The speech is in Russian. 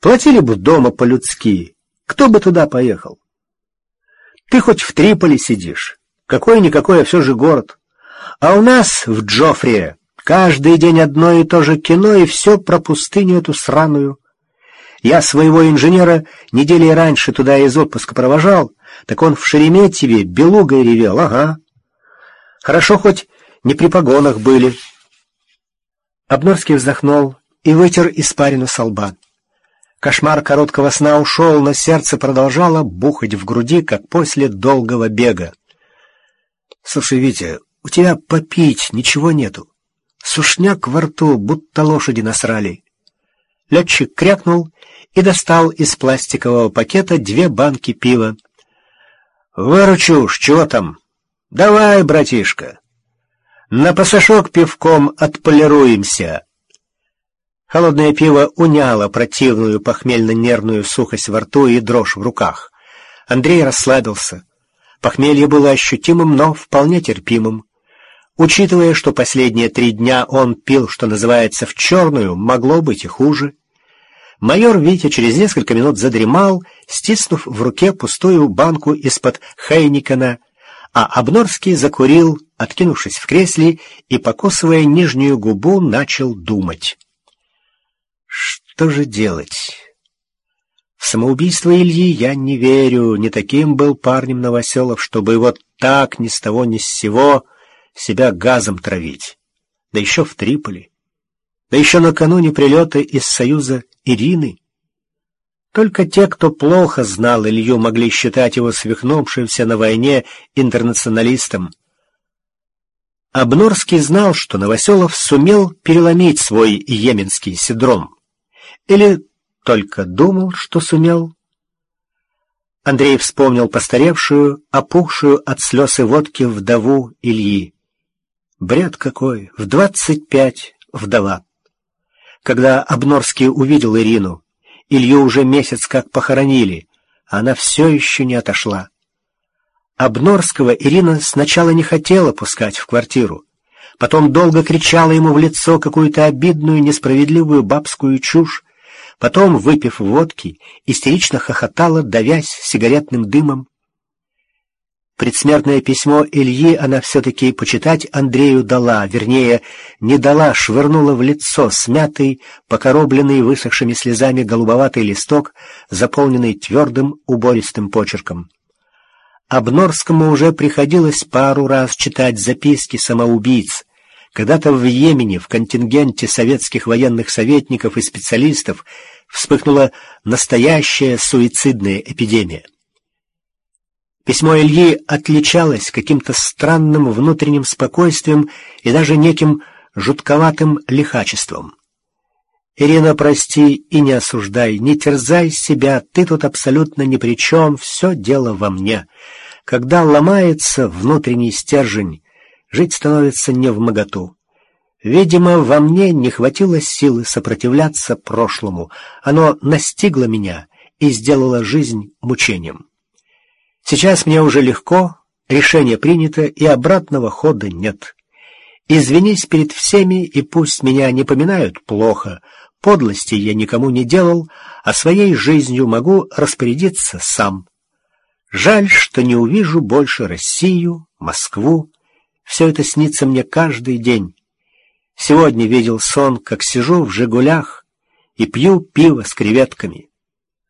Платили бы дома по-людски, кто бы туда поехал? Ты хоть в Триполи сидишь, какой-никакой, а все же город. А у нас в Джоффри каждый день одно и то же кино, и все про пустыню эту сраную. Я своего инженера недели раньше туда из отпуска провожал, так он в Шереметьеве белугой ревел, ага. Хорошо, хоть не при погонах были. Обнорский вздохнул и вытер испарину со лба. Кошмар короткого сна ушел, но сердце продолжало бухать в груди, как после долгого бега. — Слушай, Витя, у тебя попить ничего нету. Сушняк во рту, будто лошади насрали. Летчик крякнул и достал из пластикового пакета 2 банки пива. — Выручу уж, чего там? Давай, братишка. На пасашок пивком отполируемся. Холодное пиво уняло противную похмельно-нервную сухость во рту и дрожь в руках. Андрей расслабился. Похмелье было ощутимым, но вполне терпимым. Учитывая, что последние 3 дня он пил, что называется, в черную, могло быть и хуже. Майор Витя через несколько минут задремал, стиснув в руке пустую банку из-под Хайникена, а Обнорский закурил, откинувшись в кресле, и, покусывая нижнюю губу, начал думать. Что же делать? В самоубийство Ильи я не верю. Не таким был парнем Новоселов, чтобы вот так ни с того ни с сего себя газом травить. Да еще в Триполи. Да еще накануне прилета из Союза Ирины. Только те, кто плохо знал Илью, могли считать его свихнувшимся на войне интернационалистом. Обнорский знал, что Новоселов сумел переломить свой йеменский синдром. Или только думал, что сумел? Андрей вспомнил постаревшую, опухшую от слез и водки вдову Ильи. Бред какой! В 25 вдова. Когда Обнорский увидел Ирину, Илью уже месяц как похоронили, а она все еще не отошла. Обнорского Ирина сначала не хотела пускать в квартиру, потом долго кричала ему в лицо какую-то обидную, несправедливую бабскую чушь, потом, выпив водки, истерично хохотала, давясь сигаретным дымом. Предсмертное письмо Ильи она все-таки почитать Андрею дала, вернее, не дала, швырнула в лицо смятый, покоробленный высохшими слезами голубоватый листок, заполненный твердым убористым почерком. Обнорскому уже приходилось пару раз читать записки самоубийц. Когда-то в Йемене в контингенте советских военных советников и специалистов вспыхнула настоящая суицидная эпидемия. Письмо Ильи отличалось каким-то странным внутренним спокойствием и даже неким жутковатым лихачеством. «Ирина, прости и не осуждай, не терзай себя, ты тут абсолютно ни при чем, все дело во мне. Когда ломается внутренний стержень, жить становится невмоготу. Видимо, во мне не хватило силы сопротивляться прошлому, оно настигло меня и сделало жизнь мучением. Сейчас мне уже легко, решение принято, и обратного хода нет. Извинись перед всеми, и пусть меня не поминают плохо, подлости я никому не делал, а своей жизнью могу распорядиться сам. Жаль, что не увижу больше Россию, Москву. Все это снится мне каждый день. Сегодня видел сон, как сижу в «Жигулях» и пью пиво с креветками.